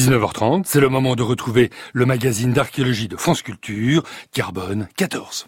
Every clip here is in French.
19h30, c'est le moment de retrouver le magazine d'archéologie de France Culture, Carbone 14.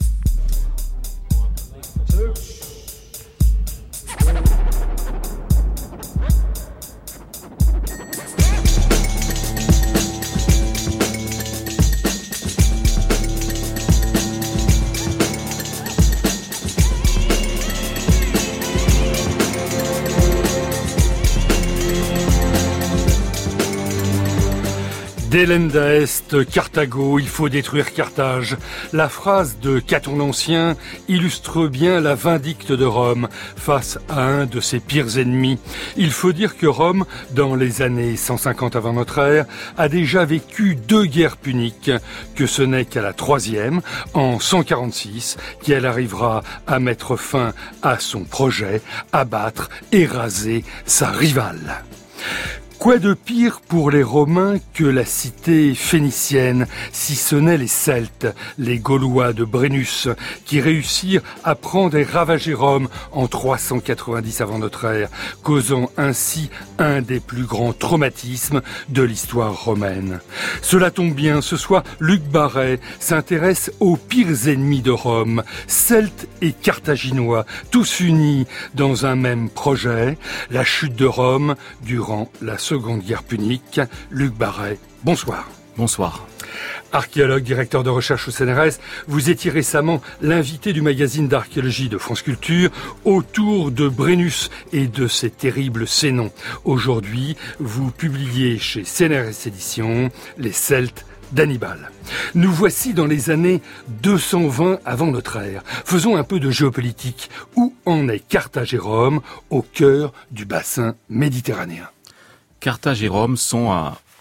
Delenda est Carthago, il faut détruire Carthage. La phrase de Caton l'Ancien illustre bien la vindicte de Rome face à un de ses pires ennemis. Il faut dire que Rome, dans les années 150 avant notre ère, a déjà vécu 2 guerres puniques, que ce n'est qu'à la 3e, en 146, qu'elle arrivera à mettre fin à son projet, abattre et raser sa rivale. Quoi de pire pour les Romains que la cité phénicienne, si ce n'est les Celtes, les Gaulois de Brennus, qui réussirent à prendre et ravager Rome en 390 avant notre ère, causant ainsi un des plus grands traumatismes de l'histoire romaine. Cela tombe bien, ce soir, Luc Barret s'intéresse aux pires ennemis de Rome, Celtes et Carthaginois, tous unis dans un même projet, la chute de Rome durant la Seconde Guerre punique. Luc Barret, bonsoir. Bonsoir. Archéologue, directeur de recherche au CNRS, vous étiez récemment l'invité du magazine d'archéologie de France Culture autour de Brennus et de ses terribles Sénons. Aujourd'hui, vous publiez chez CNRS Éditions Les Celtes d'Hannibal. Nous voici dans les années 220 avant notre ère. Faisons un peu de géopolitique. Où en est Carthage et Rome au cœur du bassin méditerranéen? Carthage et Rome sont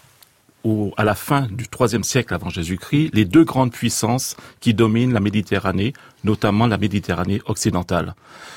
à la fin du IIIe siècle avant Jésus-Christ les 2 grandes puissances qui dominent la Méditerranée, notamment la Méditerranée occidentale.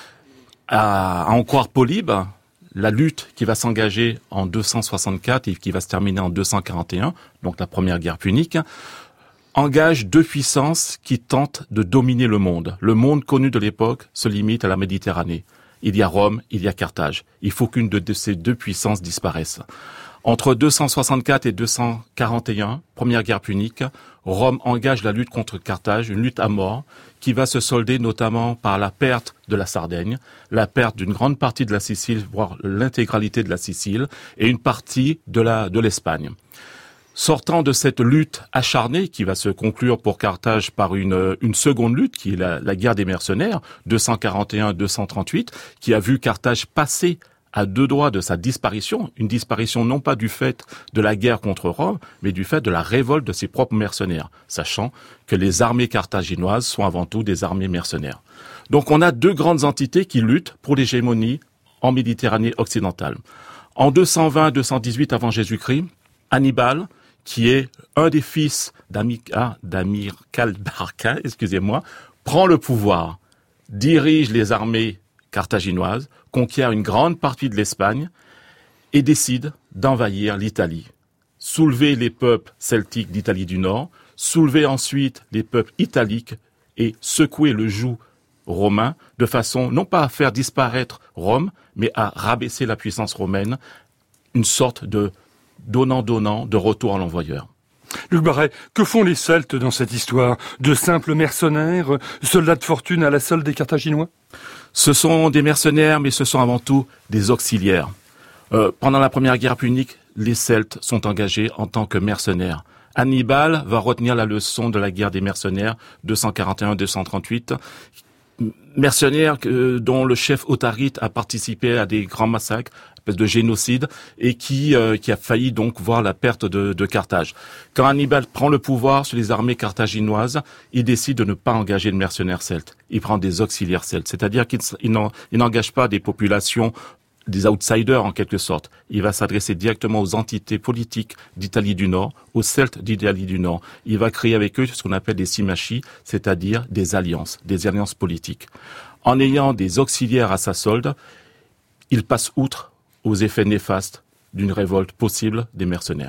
À en croire Polybe, la lutte qui va s'engager en 264 et qui va se terminer en 241, donc la première guerre punique, engage 2 puissances qui tentent de dominer le monde. Le monde connu de l'époque se limite à la Méditerranée. Il y a Rome, il y a Carthage. Il faut qu'une de ces 2 puissances disparaisse. Entre 264 et 241, première guerre punique, Rome engage la lutte contre Carthage, une lutte à mort, qui va se solder notamment par la perte de la Sardaigne, la perte d'une grande partie de la Sicile, voire l'intégralité de la Sicile, et une partie de l'Espagne. Sortant de cette lutte acharnée qui va se conclure pour Carthage par une seconde lutte qui est la guerre des mercenaires 241-238 qui a vu Carthage passer à 2 doigts de sa disparition, une disparition non pas du fait de la guerre contre Rome, mais du fait de la révolte de ses propres mercenaires, sachant que les armées carthaginoises sont avant tout des armées mercenaires. Donc on a 2 grandes entités qui luttent pour l'hégémonie en Méditerranée occidentale. En 220-218 avant Jésus-Christ, Hannibal, qui est un des fils d'Hamilcar Barca, prend le pouvoir, dirige les armées carthaginoises, conquiert une grande partie de l'Espagne et décide d'envahir l'Italie. Soulever les peuples celtiques d'Italie du Nord, soulever ensuite les peuples italiques et secouer le joug romain de façon non pas à faire disparaître Rome, mais à rabaisser la puissance romaine, une sorte de donnant-donnant de retour à l'envoyeur. Luc Barret, que font les Celtes dans cette histoire? De simples mercenaires, soldats de fortune à la solde des Carthaginois? Ce sont des mercenaires, mais ce sont avant tout des auxiliaires. Pendant la première guerre punique, les Celtes sont engagés en tant que mercenaires. Hannibal va retenir la leçon de la guerre des mercenaires 241-238, mercenaires dont le chef Autharite a participé à des grands massacres, espèce de génocide, et qui a failli donc voir la perte de Carthage. Quand Hannibal prend le pouvoir sur les armées carthaginoises, il décide de ne pas engager de mercenaires celtes. Il prend des auxiliaires celtes, c'est-à-dire qu'il n'engage pas des populations, des outsiders en quelque sorte. Il va s'adresser directement aux entités politiques d'Italie du Nord, aux Celtes d'Italie du Nord. Il va créer avec eux ce qu'on appelle des symmachis, c'est-à-dire des alliances politiques. En ayant des auxiliaires à sa solde, il passe outre aux effets néfastes d'une révolte possible des mercenaires.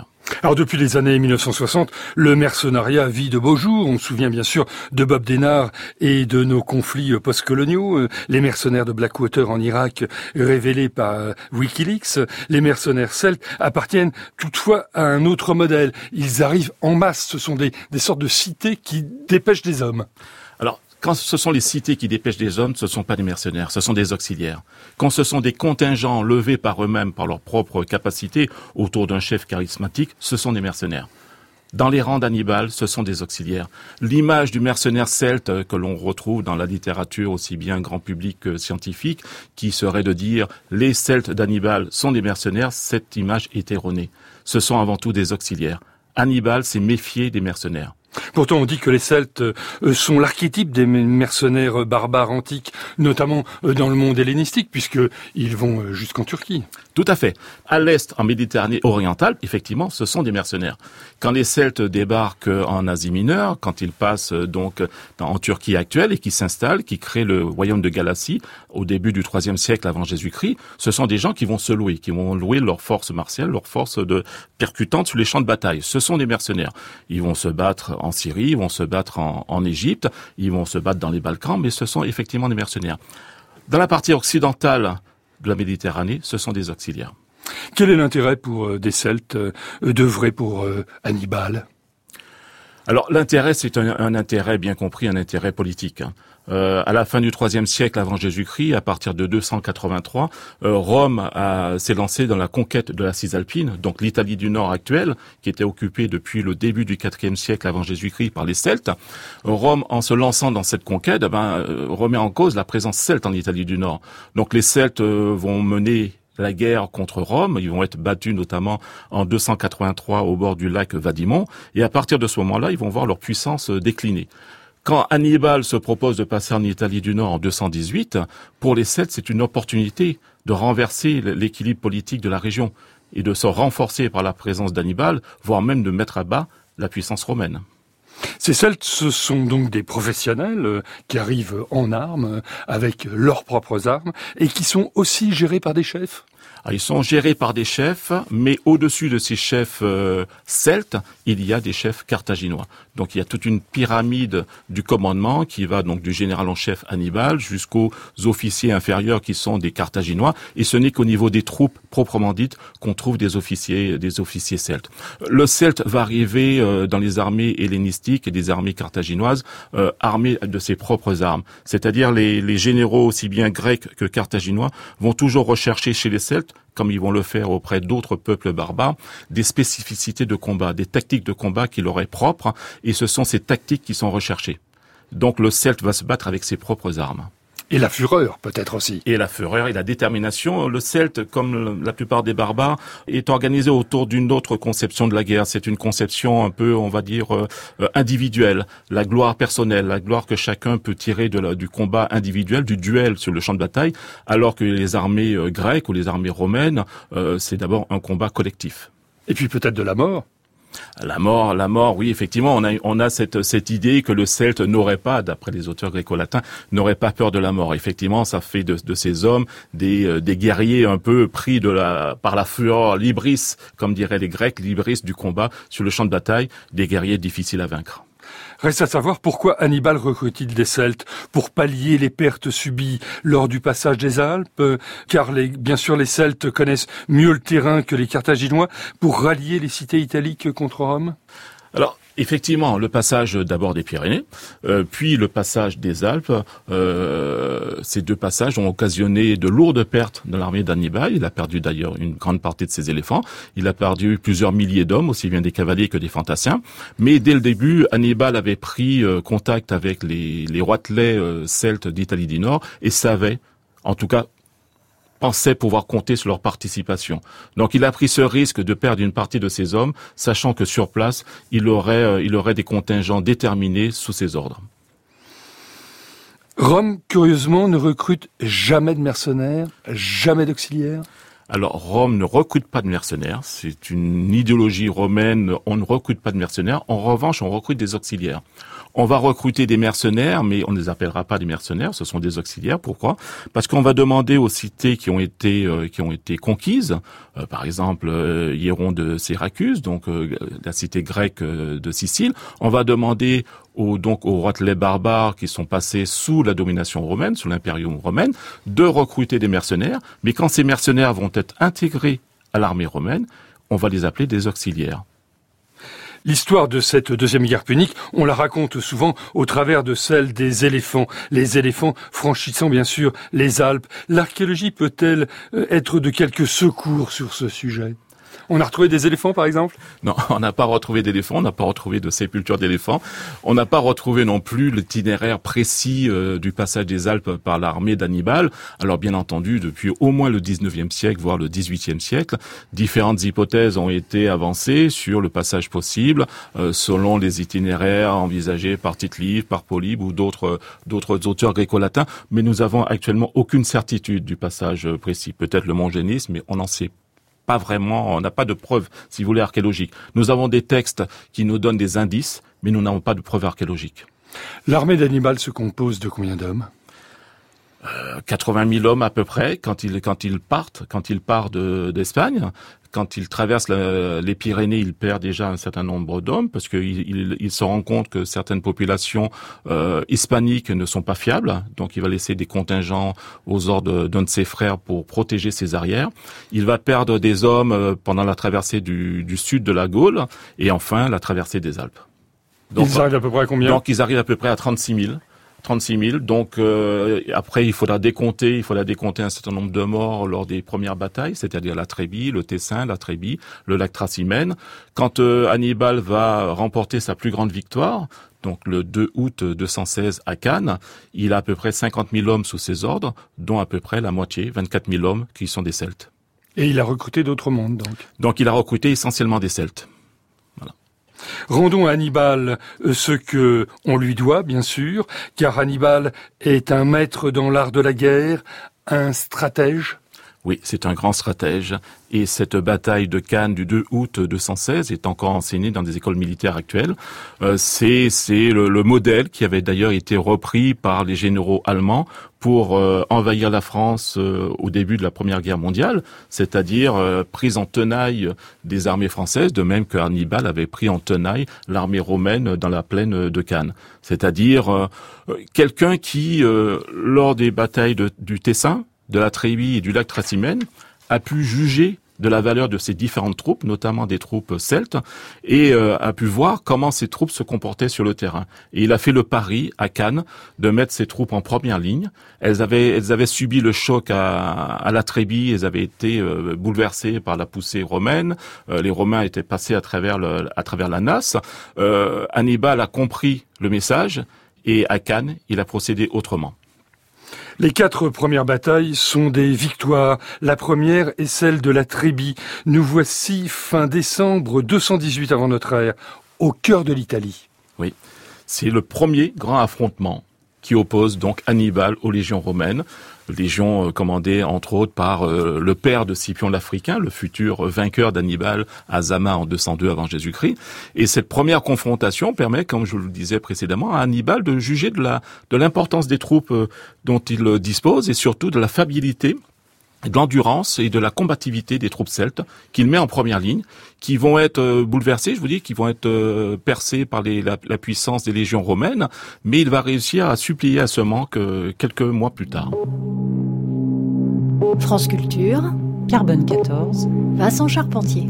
Alors depuis les années 1960, le mercenariat vit de beaux jours. On se souvient bien sûr de Bob Denard et de nos conflits post-coloniaux. Les mercenaires de Blackwater en Irak révélés par Wikileaks. Les mercenaires celtes appartiennent toutefois à un autre modèle. Ils arrivent en masse. Ce sont des sortes de cités qui dépêchent des hommes. Alors, quand ce sont les cités qui dépêchent des hommes, ce ne sont pas des mercenaires, ce sont des auxiliaires. Quand ce sont des contingents levés par eux-mêmes, par leur propre capacité, autour d'un chef charismatique, ce sont des mercenaires. Dans les rangs d'Hannibal, ce sont des auxiliaires. L'image du mercenaire celte que l'on retrouve dans la littérature aussi bien grand public que scientifique, qui serait de dire les Celtes d'Hannibal sont des mercenaires, cette image est erronée. Ce sont avant tout des auxiliaires. Hannibal s'est méfié des mercenaires. Pourtant, on dit que les Celtes sont l'archétype des mercenaires barbares antiques, notamment dans le monde hellénistique, puisqu'ils vont jusqu'en Turquie. Tout à fait. À l'est, en Méditerranée orientale, effectivement, ce sont des mercenaires. Quand les Celtes débarquent en Asie mineure, quand ils passent donc en Turquie actuelle et qui s'installent, qui créent le royaume de Galatie au début du IIIe siècle avant Jésus-Christ, ce sont des gens qui vont se louer, qui vont louer leur force martiale, leur force de percutante sur les champs de bataille. Ce sont des mercenaires. Ils vont se battre en Syrie, ils vont se battre en Égypte, ils vont se battre dans les Balkans, mais ce sont effectivement des mercenaires. Dans la partie occidentale de la Méditerranée, ce sont des auxiliaires. Quel est l'intérêt pour des Celtes d'œuvrer pour Hannibal ? Alors l'intérêt, c'est un intérêt bien compris, un intérêt politique. À la fin du IIIe siècle avant Jésus-Christ, à partir de 283, Rome s'est lancée dans la conquête de la Cisalpine, donc l'Italie du Nord actuelle, qui était occupée depuis le début du IVe siècle avant Jésus-Christ par les Celtes. Rome, en se lançant dans cette conquête, remet en cause la présence celte en Italie du Nord. Donc les Celtes vont mener la guerre contre Rome, ils vont être battus notamment en 283 au bord du lac Vadimon, et à partir de ce moment-là, ils vont voir leur puissance décliner. Quand Hannibal se propose de passer en Italie du Nord en 218, pour les Celtes, c'est une opportunité de renverser l'équilibre politique de la région et de se renforcer par la présence d'Hannibal, voire même de mettre à bas la puissance romaine. Ces Celtes, ce sont donc des professionnels qui arrivent en armes, avec leurs propres armes, et qui sont aussi gérés par des chefs. Ils sont gérés par des chefs, mais au-dessus de ces chefs celtes, il y a des chefs carthaginois. Donc il y a toute une pyramide du commandement qui va donc du général en chef Hannibal jusqu'aux officiers inférieurs qui sont des carthaginois. Et ce n'est qu'au niveau des troupes proprement dites qu'on trouve des officiers celtes. Le celte va arriver dans les armées hellénistiques et des armées carthaginoises armées de ses propres armes. C'est-à-dire les généraux aussi bien grecs que carthaginois vont toujours rechercher chez les Celtes, comme ils vont le faire auprès d'autres peuples barbares, des spécificités de combat, des tactiques de combat qui leur est propres, et ce sont ces tactiques qui sont recherchées. Donc le Celte va se battre avec ses propres armes. Et la fureur, peut-être aussi. Et la fureur et la détermination. Le Celte, comme la plupart des barbares, est organisé autour d'une autre conception de la guerre. C'est une conception un peu, on va dire, individuelle. La gloire personnelle, la gloire que chacun peut tirer du combat individuel, du duel sur le champ de bataille, alors que les armées grecques ou les armées romaines, c'est d'abord un combat collectif. Et puis peut-être de la mort. La mort, oui, effectivement, on a cette idée que le Celte n'aurait pas, d'après les auteurs gréco-latins, n'aurait pas peur de la mort. Effectivement, ça fait de ces hommes des guerriers un peu pris par la fureur, l'hybris, comme diraient les Grecs, l'hybris du combat sur le champ de bataille, des guerriers difficiles à vaincre. Reste à savoir pourquoi Hannibal recrute-t-il des Celtes, pour pallier les pertes subies lors du passage des Alpes, car bien sûr les Celtes connaissent mieux le terrain que les Carthaginois, pour rallier les cités italiques contre Rome. Alors, effectivement, le passage d'abord des Pyrénées, puis le passage des Alpes, ces deux passages ont occasionné de lourdes pertes dans l'armée d'Hannibal. Il a perdu d'ailleurs une grande partie de ses éléphants. Il a perdu plusieurs milliers d'hommes, aussi bien des cavaliers que des fantassiens. Mais dès le début, Hannibal avait pris contact avec les roitelets celtes d'Italie du Nord et savait, en tout cas, pensait pouvoir compter sur leur participation. Donc il a pris ce risque de perdre une partie de ses hommes, sachant que sur place, il aurait des contingents déterminés sous ses ordres. Rome, curieusement, ne recrute jamais de mercenaires, jamais d'auxiliaires. Alors Rome ne recrute pas de mercenaires, c'est une idéologie romaine, on ne recrute pas de mercenaires. En revanche, on recrute des auxiliaires. On va recruter des mercenaires, mais on ne les appellera pas des mercenaires, ce sont des auxiliaires. Pourquoi ? Parce qu'on va demander aux cités qui ont été conquises, par exemple Hieron de Syracuse, donc la cité grecque de Sicile. On va demander aux roitelets barbares qui sont passés sous la domination romaine, sous l'impérium romain, de recruter des mercenaires. Mais quand ces mercenaires vont être intégrés à l'armée romaine, on va les appeler des auxiliaires. L'histoire de cette deuxième guerre punique, on la raconte souvent au travers de celle des éléphants. Les éléphants franchissant bien sûr les Alpes. L'archéologie peut-elle être de quelque secours sur ce sujet ? On a retrouvé des éléphants, par exemple ? Non, on n'a pas retrouvé d'éléphants, on n'a pas retrouvé de sépultures d'éléphants. On n'a pas retrouvé non plus l'itinéraire précis du passage des Alpes par l'armée d'Hannibal. Alors bien entendu, depuis au moins le 19e siècle, voire le 18e siècle, différentes hypothèses ont été avancées sur le passage possible, selon les itinéraires envisagés par Tite-Live, par Polybe ou d'autres auteurs gréco-latins. Mais nous avons actuellement aucune certitude du passage précis. Peut-être le Montgénis, mais on n'en sait pas vraiment, on n'a pas de preuves, si vous voulez, archéologiques. Nous avons des textes qui nous donnent des indices, mais nous n'avons pas de preuves archéologiques. L'armée d'Hannibal se compose de combien d'hommes ? 80 000 hommes à peu près quand il part d'Espagne. Quand il traverse les Pyrénées, il perd déjà un certain nombre d'hommes parce qu'il se rend compte que certaines populations hispaniques ne sont pas fiables. Donc il va laisser des contingents aux ordres d'un de ses frères pour protéger ses arrières. Il va perdre des hommes pendant la traversée du sud de la Gaule et enfin la traversée des Alpes. Donc, ils arrivent à peu près à combien ? Donc ils arrivent à peu près à 36 000. 36 000. Donc après, il faudra décompter un certain nombre de morts lors des premières batailles, c'est-à-dire la Trébie, le Tessin, la Trébie, le lac Trasimène. Quand Hannibal va remporter sa plus grande victoire, donc le 2 août 216 à Cannes, il a à peu près 50 000 hommes sous ses ordres, dont à peu près la moitié, 24 000 hommes, qui sont des Celtes. Et il a recruté d'autres mondes, donc. Donc il a recruté essentiellement des Celtes. Rendons à Hannibal ce que on lui doit, bien sûr, car Hannibal est un maître dans l'art de la guerre, un stratège. Oui, c'est un grand stratège. Et cette bataille de Cannes du 2 août 216 est encore enseignée dans des écoles militaires actuelles. C'est le modèle qui avait d'ailleurs été repris par les généraux allemands pour envahir la France au début de la Première Guerre mondiale, c'est-à-dire prise en tenaille des armées françaises, de même que Hannibal avait pris en tenaille l'armée romaine dans la plaine de Cannes. C'est-à-dire quelqu'un qui, lors des batailles du Tessin, de la Trébie et du lac Trasimène, a pu juger de la valeur de ces différentes troupes, notamment des troupes celtes, et a pu voir comment ces troupes se comportaient sur le terrain. Et il a fait le pari à Cannes de mettre ces troupes en première ligne. Elles avaient subi le choc à la Trébie, elles avaient été bouleversées par la poussée romaine. Les Romains étaient passés à travers la Nasse. Hannibal a compris le message et à Cannes, il a procédé autrement. Les 4 premières batailles sont des victoires. La première est celle de la Trébie. Nous voici fin décembre 218 avant notre ère, au cœur de l'Italie. Oui, c'est le premier grand affrontement qui oppose donc Hannibal aux légions romaines. Légion commandée entre autres par le père de Scipion l'Africain, le futur vainqueur d'Hannibal à Zama en 202 avant Jésus-Christ. Et cette première confrontation permet, comme je le disais précédemment, à Hannibal de juger de l'importance des troupes dont il dispose et surtout de la fiabilité, de l'endurance et de la combativité des troupes celtes qu'il met en première ligne, qui vont être bouleversées, je vous dis, qui vont être percées par la puissance des légions romaines, mais il va réussir à supplier à ce manque quelques mois plus tard. France Culture, Carbone 14, Vincent Charpentier.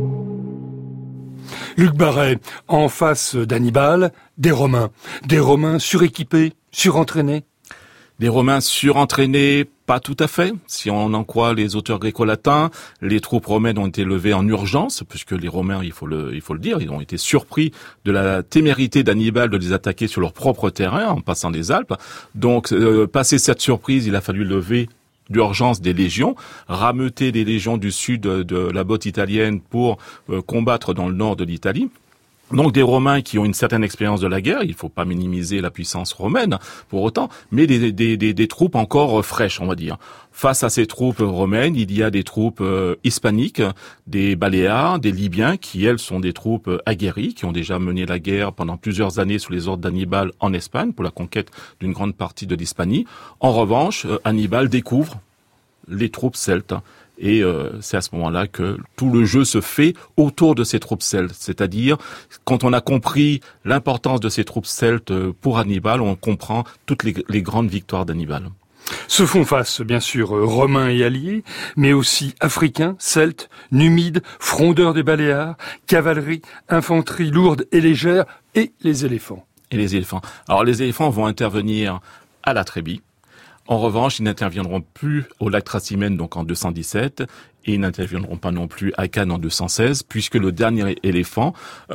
Luc Barret, en face d'Hannibal, des Romains suréquipés, surentraînés. Des Romains surentraînés, pas tout à fait. Si on en croit les auteurs gréco-latins, les troupes romaines ont été levées en urgence, puisque les Romains, il faut le dire, ils ont été surpris de la témérité d'Hannibal de les attaquer sur leur propre terrain en passant les Alpes. Donc, passé cette surprise, il a fallu lever d'urgence des légions, rameuter des légions du sud de la botte italienne pour combattre dans le nord de l'Italie. Donc des Romains qui ont une certaine expérience de la guerre, il faut pas minimiser la puissance romaine pour autant, mais des troupes encore fraîches, on va dire. Face à ces troupes romaines, il y a des troupes hispaniques, des Baléares, des Libyens, qui elles sont des troupes aguerries, qui ont déjà mené la guerre pendant plusieurs années sous les ordres d'Hannibal en Espagne pour la conquête d'une grande partie de l'Hispanie. En revanche, Hannibal découvre les troupes celtes. Et c'est à ce moment-là que tout le jeu se fait autour de ces troupes celtes. C'est-à-dire, quand on a compris l'importance de ces troupes celtes pour Hannibal, on comprend toutes les grandes victoires d'Hannibal. Se font face, bien sûr, Romains et alliés, mais aussi Africains, Celtes, Numides, frondeurs des Baléares, cavalerie, infanterie lourde et légère, et les éléphants. Et les éléphants. Alors les éléphants vont intervenir à la Trébie. En revanche, ils n'interviendront plus au lac Tracymène, donc en 217, et ils n'interviendront pas non plus à Cannes en 216, puisque le dernier éléphant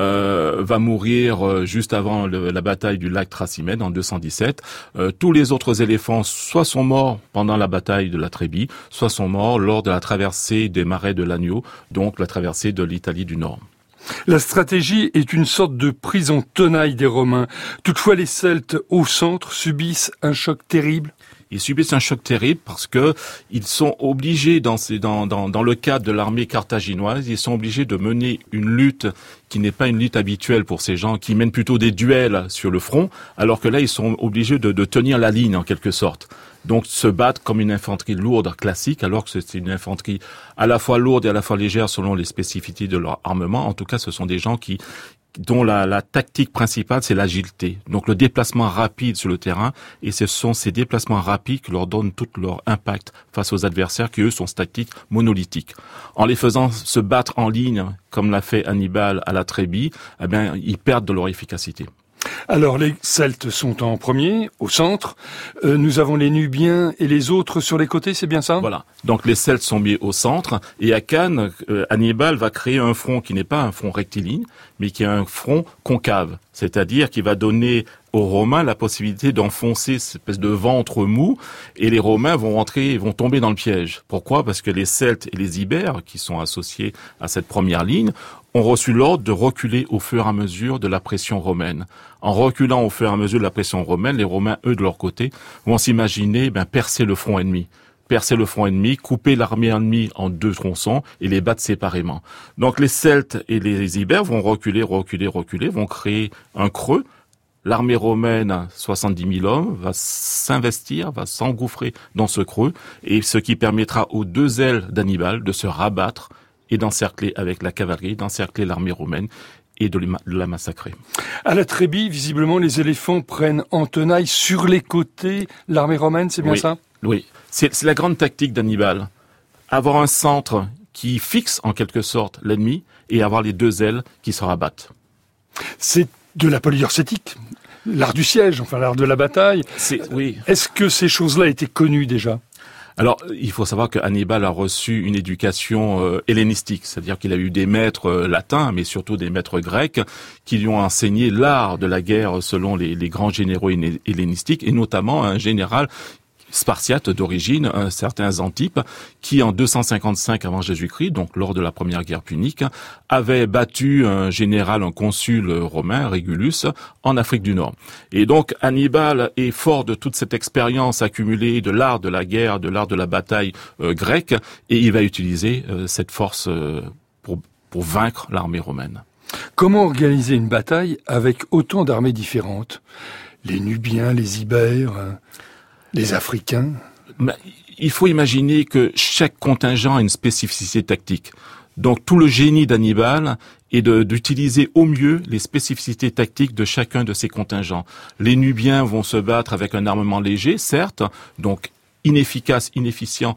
va mourir juste avant la bataille du lac Tracymène en 217. Tous les autres éléphants soit sont morts pendant la bataille de la Trébie, soit sont morts lors de la traversée des marais de l'Agno, donc la traversée de l'Italie du Nord. La stratégie est une sorte de prise en tenaille des Romains. Toutefois, les Celtes au centre subissent un choc terrible. Ils subissent un choc terrible parce que ils sont obligés, dans le cadre de l'armée carthaginoise, ils sont obligés de mener une lutte qui n'est pas une lutte habituelle pour ces gens, qui mènent plutôt des duels sur le front, alors que là, ils sont obligés de tenir la ligne en quelque sorte. Donc se battre comme une infanterie lourde classique, alors que c'est une infanterie à la fois lourde et à la fois légère selon les spécificités de leur armement. En tout cas, ce sont des gens dont la tactique principale, c'est l'agilité. Donc le déplacement rapide sur le terrain, et ce sont ces déplacements rapides qui leur donnent tout leur impact face aux adversaires qui, eux, sont tactiques monolithiques. En les faisant se battre en ligne, comme l'a fait Hannibal à la Trébie, eh bien, ils perdent de leur efficacité. Alors, les Celtes sont en premier, au centre. Nous avons les Nubiens et les autres sur les côtés, c'est bien ça? Voilà. Donc, les Celtes sont mis au centre. Et à Cannes, Hannibal va créer un front qui n'est pas un front rectiligne, mais qui est un front concave. C'est-à-dire qu'il va donner aux Romains la possibilité d'enfoncer cette espèce de ventre mou, et les Romains vont tomber dans le piège. Pourquoi? Parce que les Celtes et les Ibères, qui sont associés à cette première ligne, ont reçu l'ordre de reculer au fur et à mesure de la pression romaine. En reculant au fur et à mesure de la pression romaine, les Romains, eux, de leur côté, vont s'imaginer percer le front ennemi. Percer le front ennemi, couper l'armée ennemie en deux tronçons et les battre séparément. Donc les Celtes et les Ibères vont reculer, vont créer un creux. L'armée romaine, 70 000 hommes, va s'investir, va s'engouffrer dans ce creux, et ce qui permettra aux deux ailes d'Hannibal de se rabattre et d'encercler avec la cavalerie, d'encercler l'armée romaine et de la massacrer. À la Trébie, visiblement, les éléphants prennent en tenaille sur les côtés l'armée romaine, c'est bien ça? Oui, c'est la grande tactique d'Hannibal. Avoir un centre qui fixe en quelque sorte l'ennemi et avoir les deux ailes qui se rabattent. C'est de la polyurcétique, l'art du siège, enfin l'art de la bataille. Oui. Est-ce que ces choses-là étaient connues déjà? Alors, il faut savoir que Hannibal a reçu une éducation hellénistique, c'est-à-dire qu'il a eu des maîtres latins, mais surtout des maîtres grecs, qui lui ont enseigné l'art de la guerre selon les grands généraux hellénistiques, et notamment un général spartiate d'origine, un certain Xanthippe, qui en 255 avant Jésus-Christ, donc lors de la première guerre punique, avait battu un général, un consul romain, Régulus, en Afrique du Nord. Et donc Hannibal est fort de toute cette expérience accumulée de l'art de la guerre, de l'art de la bataille grecque, et il va utiliser cette force pour vaincre l'armée romaine. Comment organiser une bataille avec autant d'armées différentes? Les Nubiens, les Ibères, les Africains? Il faut imaginer que chaque contingent a une spécificité tactique. Donc tout le génie d'Hannibal est d'utiliser au mieux les spécificités tactiques de chacun de ces contingents. Les Nubiens vont se battre avec un armement léger, certes, donc déficient,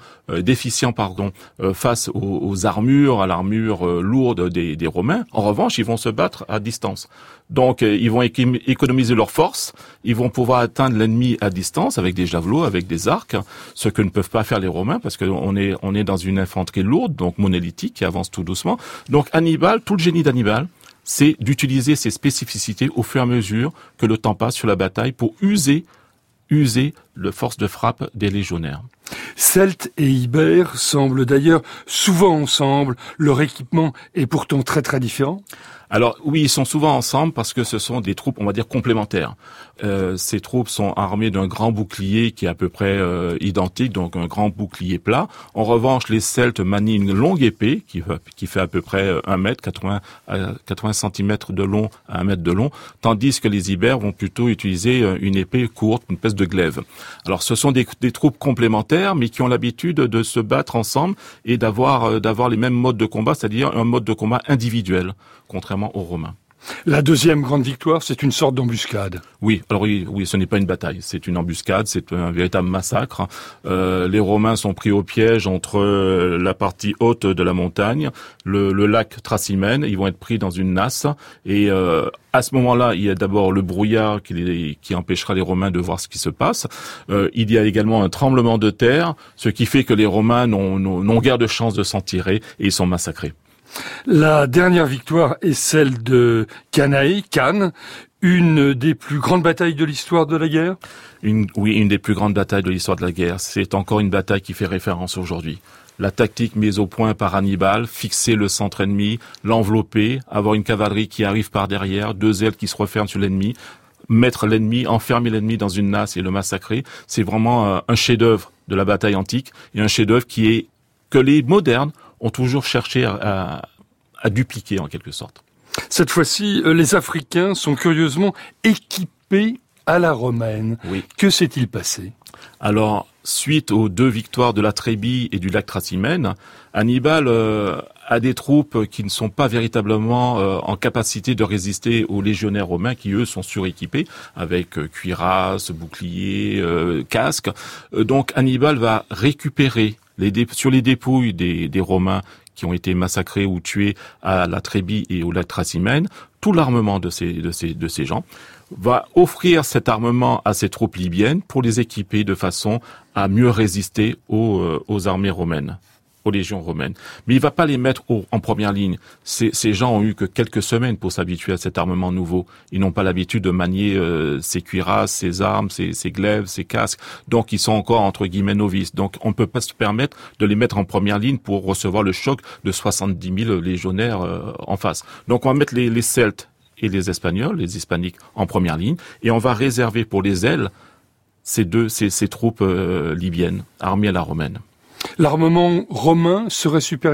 face aux armures, à l'armure lourde des Romains. En revanche, ils vont se battre à distance. Donc, ils vont économiser leurs forces, ils vont pouvoir atteindre l'ennemi à distance avec des javelots, avec des arcs, ce que ne peuvent pas faire les Romains parce qu'on est dans une infanterie lourde, donc monolithique, qui avance tout doucement. Donc, Hannibal, tout le génie d'Hannibal, c'est d'utiliser ces spécificités au fur et à mesure que le temps passe sur la bataille pour user de force de frappe des légionnaires. Celtes et Ibères semblent d'ailleurs souvent ensemble. Leur équipement est pourtant très très différent. Alors oui, ils sont souvent ensemble parce que ce sont des troupes, on va dire, complémentaires. Ces troupes sont armées d'un grand bouclier qui est à peu près identique, donc un grand bouclier plat. En revanche, les Celtes manient une longue épée qui fait à peu près 1 mètre, 80 cm de long à 1 mètre de long, tandis que les Ibères vont plutôt utiliser une épée courte, une espèce de glaive. Alors ce sont des troupes complémentaires, mais qui ont l'habitude de se battre ensemble et d'avoir les mêmes modes de combat, c'est-à-dire un mode de combat individuel, contrairement aux Romains. La deuxième grande victoire, c'est une sorte d'embuscade. Oui, alors oui, ce n'est pas une bataille, c'est une embuscade, c'est un véritable massacre. Les Romains sont pris au piège entre la partie haute de la montagne, le lac Tracimène. Ils vont être pris dans une nasse et à ce moment-là, il y a d'abord le brouillard qui empêchera les Romains de voir ce qui se passe. Il y a également un tremblement de terre, ce qui fait que les Romains n'ont guère de chance de s'en tirer et ils sont massacrés. La dernière victoire est celle de Cannae, Cannes, une des plus grandes batailles de l'histoire de la guerre. Une des plus grandes batailles de l'histoire de la guerre. C'est encore une bataille qui fait référence aujourd'hui. La tactique mise au point par Hannibal, fixer le centre ennemi, l'envelopper, avoir une cavalerie qui arrive par derrière, 2 ailes qui se referment sur l'ennemi, enfermer l'ennemi dans une nasse et le massacrer. C'est vraiment un chef-d'œuvre de la bataille antique et un chef-d'œuvre que les modernes ont toujours cherché à dupliquer en quelque sorte. Cette fois-ci, les Africains sont curieusement équipés à la romaine. Oui. Que s'est-il passé ? Alors, suite aux 2 victoires de la Trébie et du lac Tracimène, Hannibal a des troupes qui ne sont pas véritablement en capacité de résister aux légionnaires romains qui, eux, sont suréquipés avec cuirasses, boucliers, casques. Donc, Hannibal va récupérer sur les dépouilles des Romains qui ont été massacrés ou tués à la Trébie et au lac Tracimène, tout l'armement de ces gens, va offrir cet armement à ces troupes libyennes pour les équiper de façon à mieux résister aux armées romaines, aux légions romaines. Mais il va pas les mettre en première ligne. Ces gens ont eu que quelques semaines pour s'habituer à cet armement nouveau. Ils n'ont pas l'habitude de manier ces cuirasses, ces armes, ces glaives, ces casques. Donc ils sont encore entre guillemets novices. Donc on ne peut pas se permettre de les mettre en première ligne pour recevoir le choc de 70 000 légionnaires en face. Donc on va mettre les Celtes et les Espagnols, les Hispaniques en première ligne, et on va réserver pour les ailes ces troupes libyennes, armées à la romaine. L'armement romain serait supérieur ?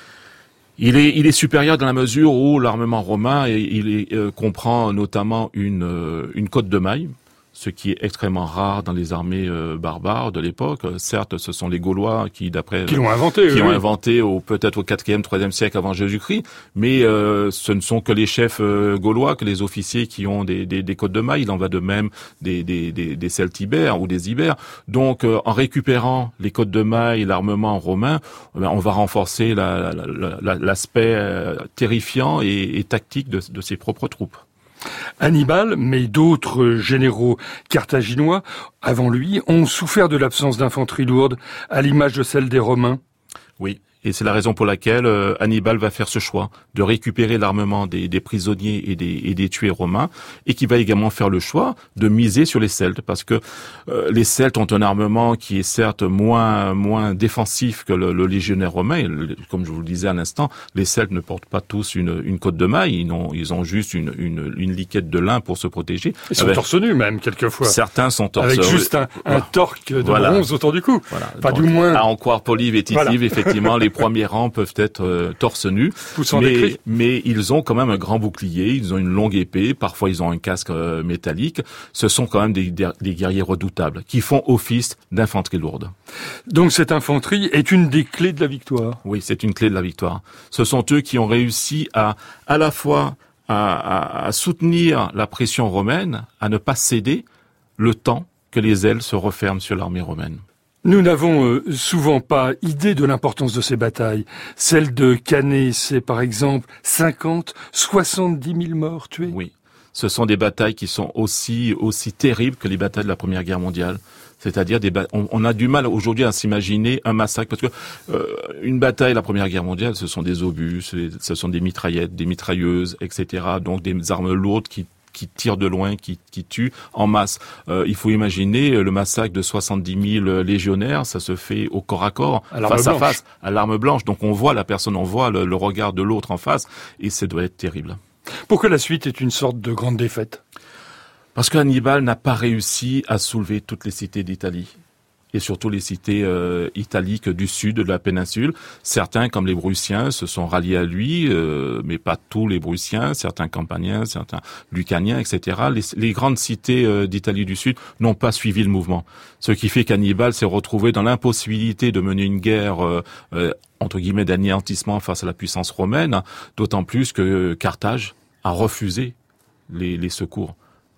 Il est supérieur dans la mesure où l'armement romain comprend notamment une cotte de mailles, ce qui est extrêmement rare dans les armées barbares de l'époque. Certes, ce sont les Gaulois qui l'ont inventé peut-être au 4e, 3e siècle avant Jésus-Christ, mais ce ne sont que les chefs gaulois, que les officiers qui ont des cottes de mailles. Il en va de même des Celtes ibères ou des Ibères. Donc, en récupérant les cottes de mailles, l'armement romain, on va renforcer l'aspect terrifiant et tactique de ses propres troupes. Hannibal, mais d'autres généraux carthaginois, avant lui, ont souffert de l'absence d'infanterie lourde, à l'image de celle des Romains. Oui. Et c'est la raison pour laquelle Hannibal va faire ce choix de récupérer l'armement des prisonniers et des tués romains, et qui va également faire le choix de miser sur les Celtes, parce que les Celtes ont un armement qui est certes moins défensif que le légionnaire romain. Et comme je vous le disais à l'instant, les Celtes ne portent pas tous une cotte de mailles, ils ont juste une liquette de lin pour se protéger. Ils sont torse nu même quelquefois. Certains sont torse avec juste un torque de bronze autour du cou. Voilà. Pas du moins. À en croire Polybe et Tithive, effectivement, les premiers rangs peuvent être torse nu, mais ils ont quand même un grand bouclier, ils ont une longue épée, parfois ils ont un casque métallique. Ce sont quand même des guerriers redoutables qui font office d'infanterie lourde. Donc cette infanterie est une des clés de la victoire. Oui, c'est une clé de la victoire. Ce sont eux qui ont réussi à la fois à soutenir la pression romaine, à ne pas céder le temps que les ailes se referment sur l'armée romaine. Nous n'avons souvent pas idée de l'importance de ces batailles. Celle de Cannae, c'est par exemple 70 000 morts tués. Oui, ce sont des batailles qui sont aussi terribles que les batailles de la Première Guerre mondiale. C'est-à-dire on a du mal aujourd'hui à s'imaginer un massacre, parce que une bataille, la Première Guerre mondiale, ce sont des obus, ce sont des mitraillettes, des mitrailleuses, etc. Donc des armes lourdes qui tirent de loin, qui tuent en masse. Il faut imaginer le massacre de 70 000 légionnaires, ça se fait au corps à corps, face à face, à l'arme blanche. Donc on voit la personne, on voit le regard de l'autre en face, et ça doit être terrible. Pourquoi la suite est une sorte de grande défaite? Parce qu'Hannibal n'a pas réussi à soulever toutes les cités d'Italie. Et surtout les cités italiques du sud de la péninsule. Certains, comme les Prussiens, se sont ralliés à lui, mais pas tous les Prussiens, certains Campaniens, certains Lucaniens, etc. Les grandes cités d'Italie du sud n'ont pas suivi le mouvement. Ce qui fait qu'Hannibal s'est retrouvé dans l'impossibilité de mener une guerre entre guillemets d'anéantissement face à la puissance romaine, d'autant plus que Carthage a refusé les secours.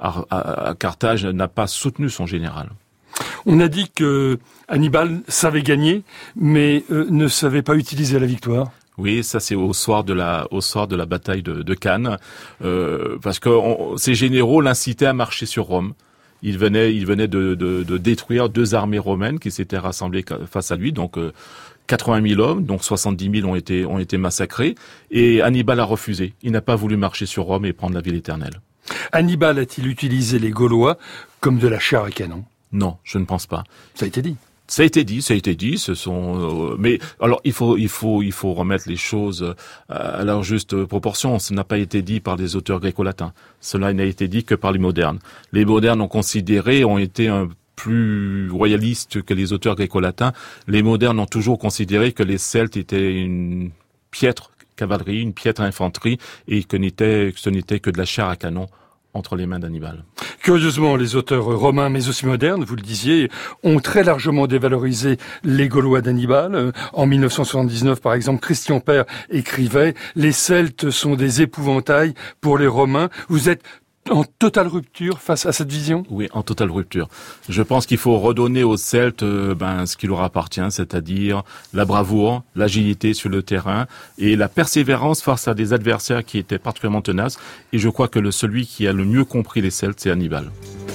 Carthage n'a pas soutenu son général. On a dit que Hannibal savait gagner, mais ne savait pas utiliser la victoire. Oui, ça c'est au soir de la bataille de Cannes, parce que ces généraux l'incitaient à marcher sur Rome. Il venait de détruire 2 armées romaines qui s'étaient rassemblées face à lui, donc 80 000 hommes, donc 70 000 ont été massacrés, et Hannibal a refusé. Il n'a pas voulu marcher sur Rome et prendre la ville éternelle. Hannibal a-t-il utilisé les Gaulois comme de la chair à canon? Non, je ne pense pas. Ça a été dit. Ça a été dit. Ce sont, mais alors il faut remettre les choses à leur juste proportion. Ce n'a pas été dit par des auteurs gréco-latins. Cela n'a été dit que par les modernes. Les modernes ont été un plus royalistes que les auteurs gréco-latins. Les modernes ont toujours considéré que les Celtes étaient une piètre cavalerie, une piètre infanterie, et que ce n'était que de la chair à canon entre les mains d'Hannibal. Curieusement, les auteurs romains, mais aussi modernes, vous le disiez, ont très largement dévalorisé les Gaulois d'Hannibal. En 1979, par exemple, Christian Père écrivait « Les Celtes sont des épouvantails pour les Romains ». Vous êtes en totale rupture face à cette vision? Oui, en totale rupture. Je pense qu'il faut redonner aux Celtes ce qui leur appartient, c'est-à-dire la bravoure, l'agilité sur le terrain et la persévérance face à des adversaires qui étaient particulièrement tenaces. Et je crois que celui qui a le mieux compris les Celtes, c'est Hannibal.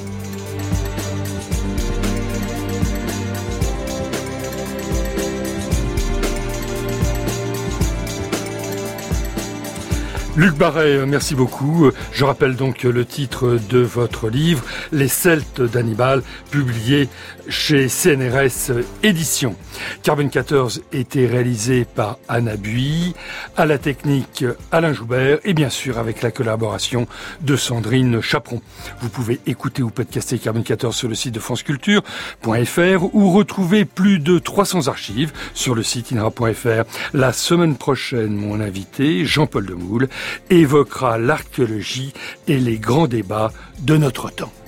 Luc Barret, merci beaucoup. Je rappelle donc le titre de votre livre, Les Celtes d'Hannibal, publié chez CNRS Éditions. Carbone 14 était réalisé par Anna Buis, à la technique Alain Joubert et bien sûr avec la collaboration de Sandrine Chaperon. Vous pouvez écouter ou podcaster Carbone 14 sur le site de franceculture.fr ou retrouver plus de 300 archives sur le site inra.fr. La semaine prochaine, mon invité, Jean-Paul Demoule, évoquera l'archéologie et les grands débats de notre temps.